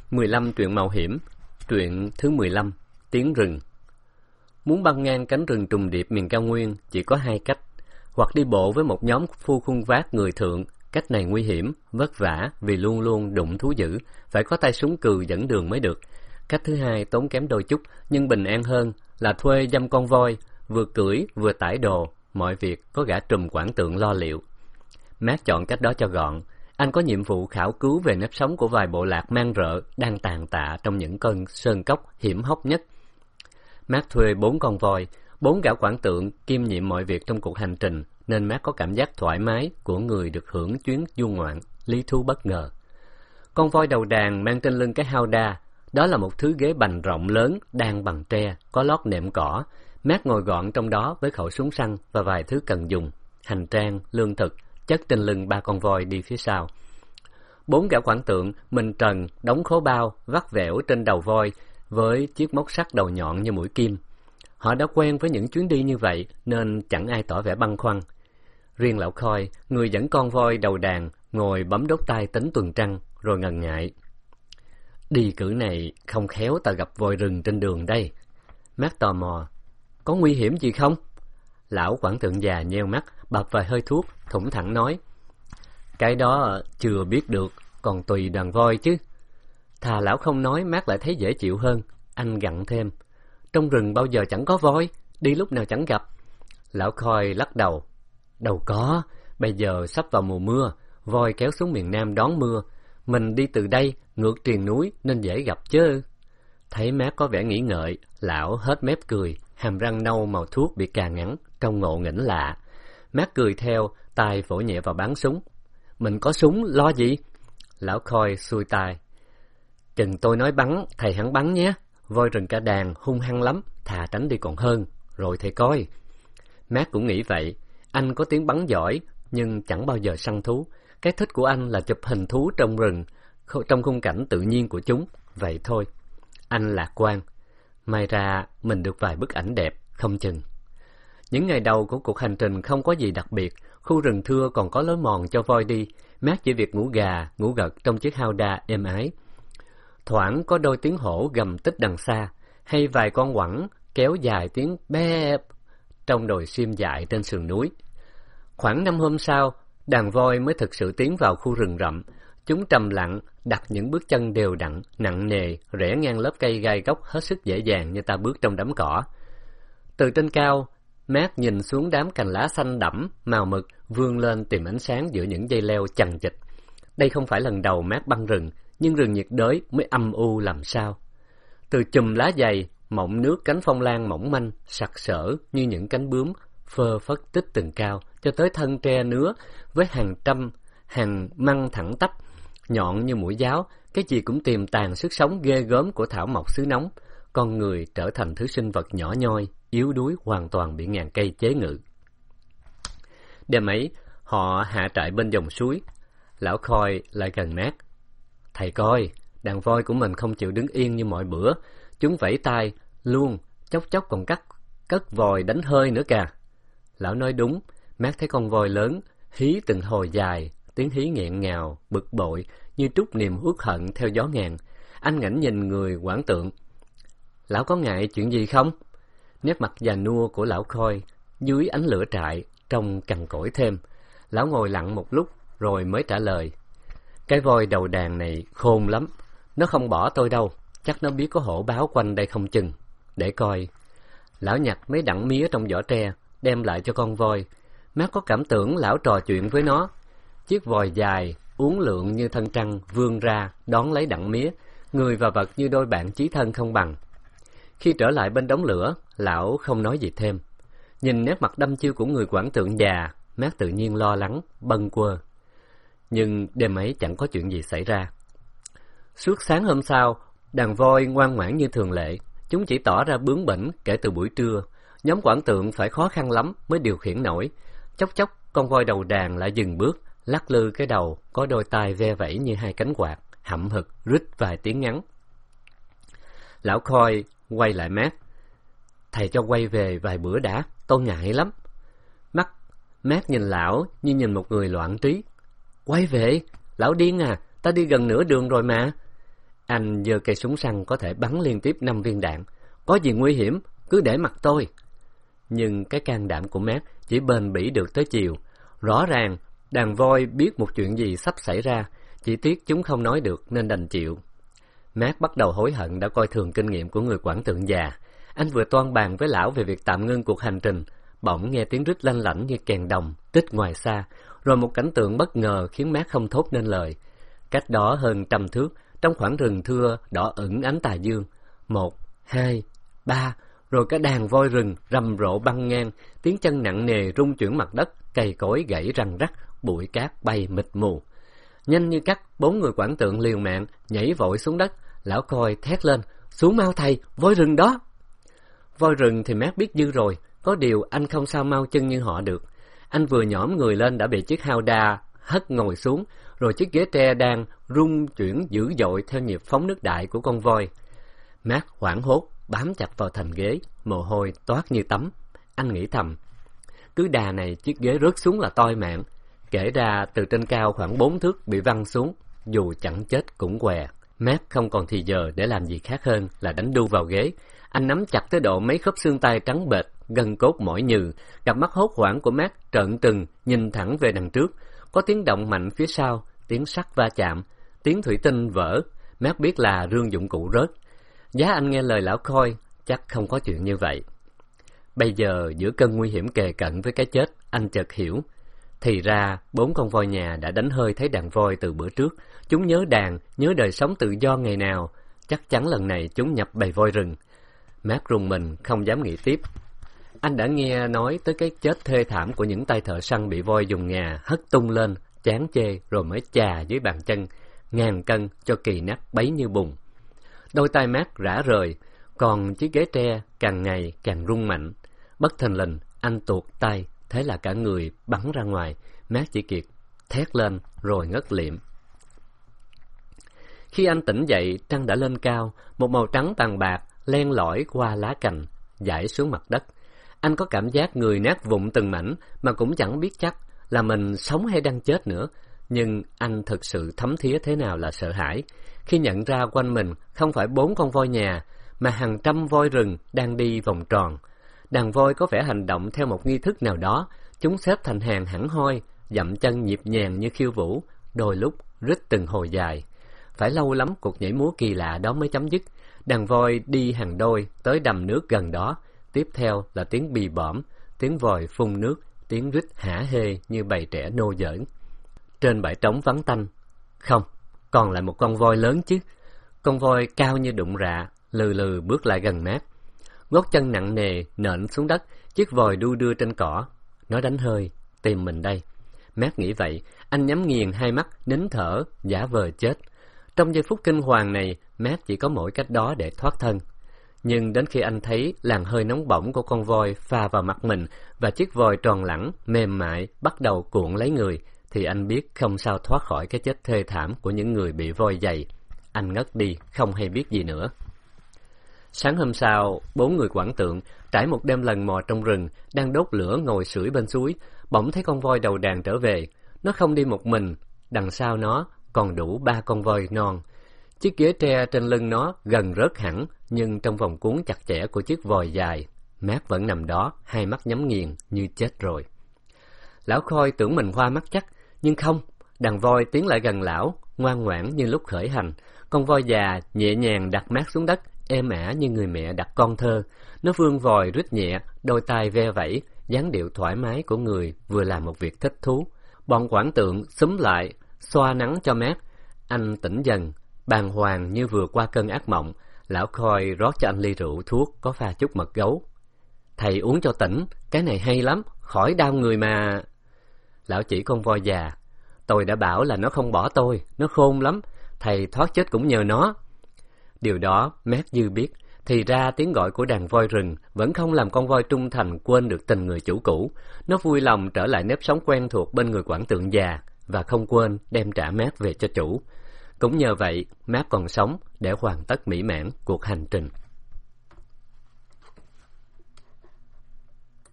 15 truyện mạo hiểm. Truyện thứ 15, Tiếng rừng. Muốn băng ngang cánh rừng trùng điệp miền cao nguyên chỉ có hai cách, hoặc đi bộ với một nhóm phu khuân vác người thượng. Cách này nguy hiểm, vất vả vì luôn luôn đụng thú dữ, phải có tay súng cừ dẫn đường mới được. Cách thứ hai tốn kém đôi chút nhưng bình an hơn là thuê dăm con voi, vừa cưỡi vừa tải đồ, mọi việc có gã trùm quản tượng lo liệu. Matt chọn cách đó cho gọn. Anh có nhiệm vụ khảo cứu về nếp sống của vài bộ lạc man rợ đang tàn tạ trong những cơn sơn cốc hiểm hóc nhất. Matt thuê 4 con voi, 4 gã quản tượng kiêm nhiệm mọi việc trong cuộc hành trình, nên Matt có cảm giác thoải mái của người được hưởng chuyến du ngoạn, lý thú bất ngờ. Con voi đầu đàn mang trên lưng cái hauda, đó là một thứ ghế bành rộng lớn, đan bằng tre, có lót nệm cỏ. Matt ngồi gọn trong đó với khẩu súng săn và vài thứ cần dùng, hành trang, lương thực, chất trên lưng 3 con voi đi phía sau. 4 gã quản tượng, mình trần, đóng khố bao, vắt vẻo trên đầu voi, với chiếc móc sắt đầu nhọn như mũi kim. Họ đã quen với những chuyến đi như vậy, nên chẳng ai tỏ vẻ băn khoăn. Riêng lão Khôi, người dẫn con voi đầu đàn, ngồi bấm đốt tai tính tuần trăng, rồi ngần ngại. Đi cử này không khéo ta gặp voi rừng trên đường đây. Matt tò mò. Có nguy hiểm gì không? Lão quản tượng già nheo mắt, bập vài hơi thuốc, thủng thẳng nói. Cái đó chưa biết được, còn tùy đoàn voi chứ. Thà lão không nói, Matt lại thấy dễ chịu hơn. Anh gặn thêm. Trong rừng bao giờ chẳng có voi, đi lúc nào chẳng gặp. Lão Khôi lắc đầu. Đâu có, bây giờ sắp vào mùa mưa, voi kéo xuống miền Nam đón mưa. Mình đi từ đây, ngược triền núi nên dễ gặp chứ. Thấy Matt có vẻ nghĩ ngợi, lão hết mép cười, hàm răng nâu màu thuốc bị cà ngắn, trông ngộ nghĩnh lạ. Matt cười theo, tay vỗ nhẹ vào báng súng. Mình có súng, lo gì? Lão Khôi xuôi tay. Chừng tôi nói bắn, thầy hẳn bắn nhé. Voi rừng cả đàn, hung hăng lắm, thà tránh đi còn hơn. Rồi thầy coi. Matt cũng nghĩ vậy. Anh có tiếng bắn giỏi, nhưng chẳng bao giờ săn thú. Cái thích của anh là chụp hình thú trong rừng, trong khung cảnh tự nhiên của chúng. Vậy thôi. Anh lạc quan. May ra mình được vài bức ảnh đẹp, không chừng. Những ngày đầu của cuộc hành trình không có gì đặc biệt. Khu rừng thưa còn có lối mòn cho voi đi. Matt chỉ việc ngủ gà, ngủ gật trong chiếc hauda êm ái. Thoảng có đôi tiếng hổ gầm tích đằng xa, hay vài con quẳng kéo dài tiếng bép trong đồi sim dại trên sườn núi. Khoảng 5 hôm sau, đàn voi mới thực sự tiến vào khu rừng rậm. Chúng trầm lặng, đặt những bước chân đều đặn, nặng nề, rẽ ngang lớp cây gai góc hết sức dễ dàng như ta bước trong đám cỏ. Từ trên cao, Matt nhìn xuống đám cành lá xanh đẫm, màu mực, vươn lên tìm ánh sáng giữa những dây leo chằng chịt. Đây không phải lần đầu Matt băng rừng, nhưng rừng nhiệt đới mới âm u làm sao. Từ chùm lá dày, mọng nước cánh phong lan mỏng manh, sặc sỡ như những cánh bướm, phơ phất tích từng cao, cho tới thân tre nứa với hàng trăm, hàng măng thẳng tắp, nhọn như mũi giáo, cái gì cũng tiềm tàng sức sống ghê gớm của thảo mộc xứ nóng. Con người trở thành thứ sinh vật nhỏ nhoi, yếu đuối hoàn toàn bị ngàn cây chế ngự. Đêm ấy, họ hạ trại bên dòng suối. Lão Khôi lại gần Matt. Thầy coi, đàn voi của mình không chịu đứng yên như mọi bữa. Chúng vẫy tay, luôn, chốc chốc còn cất vòi đánh hơi nữa kìa. Lão nói đúng, Matt thấy con voi lớn, hí từng hồi dài, tiếng hí nghẹn ngào, bực bội, như trút niềm uất hận theo gió ngàn. Anh ngẩng nhìn người quản tượng. Lão có ngại chuyện gì không? Nét mặt già nua của lão Khôi, dưới ánh lửa trại, trông cằn cỗi thêm. Lão ngồi lặng một lúc, rồi mới trả lời. Cái voi đầu đàn này khôn lắm, nó không bỏ tôi đâu, chắc nó biết có hổ báo quanh đây không chừng. Để coi. Lão nhặt mấy đặng mía trong giỏ tre, đem lại cho con voi. Matt có cảm tưởng lão trò chuyện với nó. Chiếc vòi dài, uốn lượn như thân trăng, vươn ra, đón lấy đặng mía, người và vật như đôi bạn chí thân không bằng. Khi trở lại bên đống lửa, lão không nói gì thêm. Nhìn nét mặt đăm chiêu của người quản tượng già, Matt tự nhiên lo lắng, bâng quơ. Nhưng đêm ấy chẳng có chuyện gì xảy ra. Suốt sáng hôm sau, đàn voi ngoan ngoãn như thường lệ. Chúng chỉ tỏ ra bướng bỉnh kể từ buổi trưa. Nhóm quản tượng phải khó khăn lắm mới điều khiển nổi. Chốc chốc, con voi đầu đàn lại dừng bước, lắc lư cái đầu, có đôi tai ve vẫy như hai cánh quạt, hậm hực rít vài tiếng ngắn. Lão Khôi quay lại Matt. Thầy cho quay về vài bữa đã, tôi ngại lắm. Matt nhìn lão như nhìn một người loạn trí. Quay về? Lão điên à, ta đi gần nửa đường rồi mà. Anh giơ cây súng săn có thể bắn liên tiếp 5 viên đạn. Có gì nguy hiểm, cứ để mặc tôi. Nhưng cái can đảm của Matt chỉ bền bỉ được tới chiều. Rõ ràng, đàn voi biết một chuyện gì sắp xảy ra, chỉ tiếc chúng không nói được nên đành chịu. Matt bắt đầu hối hận đã coi thường kinh nghiệm của người quản tượng già. Anh vừa toan bàn với lão về việc tạm ngưng cuộc hành trình, bỗng nghe tiếng rít lanh lảnh như kèn đồng, tích ngoài xa, rồi một cảnh tượng bất ngờ khiến Matt không thốt nên lời. Cách đó hơn 100 thước, trong khoảng rừng thưa đỏ ửng ánh tà dương, 1, 2, 3, rồi cả đàn voi rừng rầm rộ băng ngang, tiếng chân nặng nề rung chuyển mặt đất, cây cối gãy răng rắc, bụi cát bay mịt mù. Nhanh như cắt, 4 người quản tượng liều mạng nhảy vội xuống đất. Lão Khôi thét lên: "Xuống mau thầy, voi rừng đó!" Voi rừng thì Matt biết dư rồi, có điều anh không sao mau chân như họ được. Anh vừa nhổm người lên đã bị chiếc hauda hất ngồi xuống, rồi chiếc ghế tre đang rung chuyển dữ dội theo nhịp phóng nước đại của con voi. Matt hoảng hốt bám chặt vào thành ghế, mồ hôi toát như tắm. Anh nghĩ thầm, cứ đà này chiếc ghế rớt xuống là toi mạng. Kể ra từ trên cao khoảng 4 thước bị văng xuống, dù chẳng chết cũng què. Matt không còn thì giờ để làm gì khác hơn là đánh đu vào ghế. Anh nắm chặt tới độ mấy khớp xương tay trắng bệch, gân cốt mỏi nhừ. Cặp mắt hốt hoảng của Matt trợn trừng nhìn thẳng về đằng trước. Có tiếng động mạnh phía sau, tiếng sắt va chạm, tiếng thủy tinh vỡ. Matt biết là rương dụng cụ rớt. Giá anh nghe lời lão Khôi, chắc không có chuyện như vậy. Bây giờ giữa cơn nguy hiểm kề cận với cái chết, anh chợt hiểu. Thì ra 4 con voi nhà đã đánh hơi thấy đàn voi từ bữa trước. Chúng nhớ đàn, nhớ đời sống tự do ngày nào. Chắc chắn lần này chúng nhập bầy voi rừng. Matt rùng mình không dám nghĩ tiếp. Anh đã nghe nói tới cái chết thê thảm của những tay thợ săn bị voi dùng ngà hất tung lên, chán chê rồi mới chà dưới bàn chân, ngàn cân cho kỳ nát bấy như bùn. Đôi tay Matt rã rời, còn chiếc ghế tre càng ngày càng rung mạnh. Bất thình lình, anh tuột tay, thế là cả người bắn ra ngoài. Matt chỉ kịp thét lên rồi ngất liệm. Khi anh tỉnh dậy, trăng đã lên cao, một màu trắng tàn bạc len lỏi qua lá cành, dải xuống mặt đất. Anh có cảm giác người nát vụn từng mảnh, mà cũng chẳng biết chắc là mình sống hay đang chết nữa. Nhưng anh thực sự thấm thía thế nào là sợ hãi, khi nhận ra quanh mình không phải 4 con voi nhà, mà hàng trăm voi rừng đang đi vòng tròn. Đàn voi có vẻ hành động theo một nghi thức nào đó, chúng xếp thành hàng hẳn hoi, dậm chân nhịp nhàng như khiêu vũ, đôi lúc rít từng hồi dài. Phải lâu lắm cuộc nhảy múa kỳ lạ đó mới chấm dứt. Đàn voi đi hàng đôi tới đầm nước gần đó, tiếp theo là tiếng bì bõm, tiếng vòi phun nước, tiếng rít hả hê như bầy trẻ nô giỡn. Trên bãi trống vắng tanh, không, còn lại một con voi lớn chứ. Con voi cao như đụng rạ, lừ lừ bước lại gần Matt. Gót chân nặng nề nện xuống đất, chiếc vòi đu đưa trên cỏ. Nó đánh hơi, tìm mình đây. Matt nghĩ vậy, anh nhắm nghiền hai mắt, nín thở, giả vờ chết. Trong giây phút kinh hoàng này, Matt chỉ có mỗi cách đó để thoát thân. Nhưng đến khi anh thấy làn hơi nóng bỏng của con voi pha vào mặt mình và chiếc vòi tròn lẳng, mềm mại bắt đầu cuộn lấy người, thì anh biết không sao thoát khỏi cái chết thê thảm của những người bị voi giày. Anh ngất đi, không hay biết gì nữa. Sáng hôm sau, 4 người quản tượng trải một đêm lần mò trong rừng, đang đốt lửa ngồi sưởi bên suối, bỗng thấy con voi đầu đàn trở về. Nó không đi một mình, đằng sau nó còn đủ 3 con voi non. Chiếc ghế tre trên lưng nó gần rớt hẳn, nhưng trong vòng cuốn chặt chẽ của chiếc vòi dài, Matt vẫn nằm đó, hai mắt nhắm nghiền như chết rồi. Lão Khôi tưởng mình hoa mắt chắc, nhưng không. Đàn voi tiến lại gần lão, ngoan ngoãn như lúc khởi hành. Con voi già nhẹ nhàng đặt Matt xuống đất, êm ả như người mẹ đặt con thơ. Nó vươn vòi rít nhẹ, đôi tai ve vẫy, dáng điệu thoải mái của người vừa làm một việc thích thú. Bọn quản tượng xúm lại, xoa nắng cho Matt. Anh tỉnh dần, bàng hoàng như vừa qua cơn ác mộng. Lão Khôi rót cho anh ly rượu thuốc có pha chút mật gấu. Thầy uống cho tỉnh, cái này hay lắm, khỏi đau người mà. Lão chỉ con voi già. Tôi đã bảo là nó không bỏ tôi, nó khôn lắm, thầy thoát chết cũng nhờ nó. Điều đó Matt dư biết. Thì ra tiếng gọi của đàn voi rừng vẫn không làm con voi trung thành quên được tình người chủ cũ. Nó vui lòng trở lại nếp sống quen thuộc bên người quản tượng già, và không quên đem trả Matt về cho chủ. Cũng nhờ vậy, Matt còn sống để hoàn tất mỹ mãn cuộc hành trình.